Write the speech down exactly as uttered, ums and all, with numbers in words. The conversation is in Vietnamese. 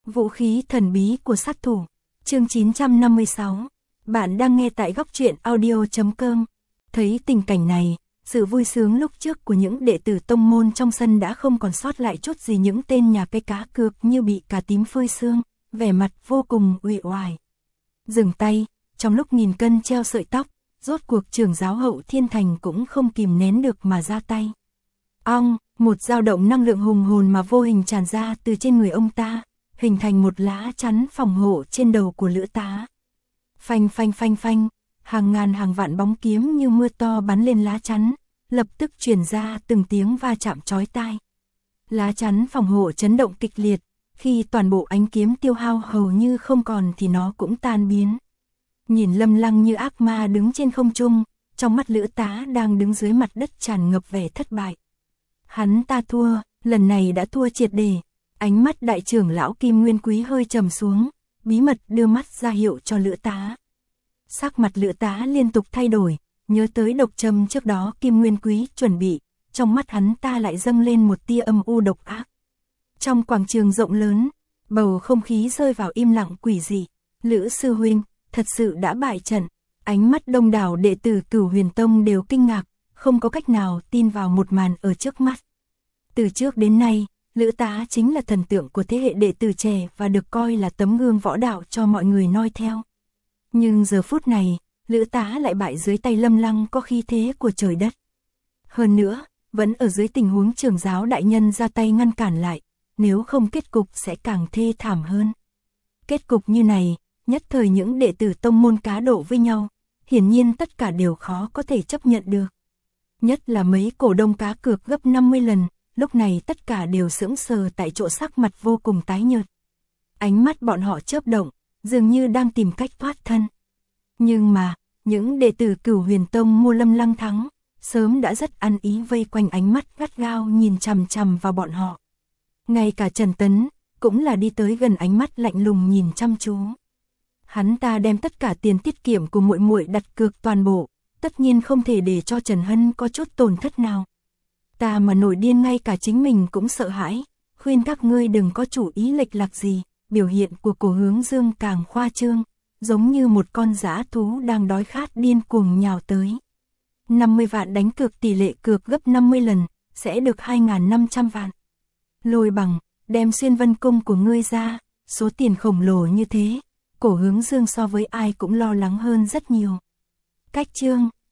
Vũ khí thần bí của sát thủ. Chương chín trăm năm mươi sáu. Bạn đang nghe tại góc truyện audio chấm com. Thấy tình cảnh này, sự vui sướng lúc trước của những đệ tử tông môn trong sân đã không còn sót lại chút gì, những tên nhà cái cá cược như bị cà tím phơi xương, vẻ mặt vô cùng uể oải. Dừng tay, trong lúc nghìn cân treo sợi tóc, rốt cuộc trưởng giáo Hậu Thiên Thành cũng không kìm nén được mà ra tay. Ong, một dao động năng lượng hùng hồn mà vô hình tràn ra từ trên người ông ta, hình thành một lá chắn phòng hộ trên đầu của Lữ Tá. Phanh phanh phanh phanh, hàng ngàn hàng vạn bóng kiếm như mưa to bắn lên lá chắn, lập tức truyền ra từng tiếng va chạm chói tai. Lá chắn phòng hộ chấn động kịch liệt, khi toàn bộ ánh kiếm tiêu hao hầu như không còn thì nó cũng tan biến. Nhìn Lâm Lăng như ác ma đứng trên không trung, trong mắt Lữ Tá đang đứng dưới mặt đất tràn ngập vẻ thất bại. Hắn ta thua, lần này đã thua triệt để. Ánh mắt đại trưởng lão Kim Nguyên Quý hơi trầm xuống, bí mật đưa mắt ra hiệu cho Lữ Tá. Sắc mặt Lữ Tá liên tục thay đổi, nhớ tới độc châm trước đó Kim Nguyên Quý chuẩn bị, trong mắt hắn ta lại dâng lên một tia âm u độc ác. Trong quảng trường rộng lớn, bầu không khí rơi vào im lặng quỷ dị. Lữ sư huynh, thật sự đã bại trận. Ánh mắt đông đảo đệ tử Cửu Huyền Tông đều kinh ngạc, không có cách nào tin vào một màn ở trước mắt. Từ trước đến nay, Lữ Tá chính là thần tượng của thế hệ đệ tử trẻ và được coi là tấm gương võ đạo cho mọi người noi theo. Nhưng giờ phút này, Lữ Tá lại bại dưới tay Lâm Lăng có khí thế của trời đất. Hơn nữa, vẫn ở dưới tình huống trưởng giáo đại nhân ra tay ngăn cản lại, nếu không kết cục sẽ càng thê thảm hơn. Kết cục như này, nhất thời những đệ tử tông môn cá độ với nhau, hiển nhiên tất cả đều khó có thể chấp nhận được. Nhất là mấy cổ đông cá cược gấp năm mươi lần, lúc này tất cả đều sững sờ tại chỗ, sắc mặt vô cùng tái nhợt. Ánh mắt bọn họ chớp động, dường như đang tìm cách thoát thân. Nhưng mà, những đệ tử Cửu Huyền Tông mua Lâm Lăng thắng, sớm đã rất ăn ý vây quanh, ánh mắt gắt gao nhìn chằm chằm vào bọn họ. Ngay cả Trần Tấn, cũng là đi tới gần, ánh mắt lạnh lùng nhìn chăm chú. Hắn ta đem tất cả tiền tiết kiệm của muội muội đặt cược toàn bộ, tất nhiên không thể để cho Trần Hân có chút tổn thất nào. Ta mà nổi điên ngay cả chính mình cũng sợ hãi, khuyên các ngươi đừng có chủ ý lệch lạc gì. Biểu hiện của Cổ Hướng Dương càng khoa trương, giống như một con dã thú đang đói khát điên cuồng nhào tới. năm mươi vạn đánh cược, tỷ lệ cược gấp năm mươi lần, sẽ được hai nghìn năm trăm vạn. Lôi Bằng, đem Xuyên Vân Cung của ngươi ra, số tiền khổng lồ như thế, Cổ Hướng Dương so với ai cũng lo lắng hơn rất nhiều. Cách chương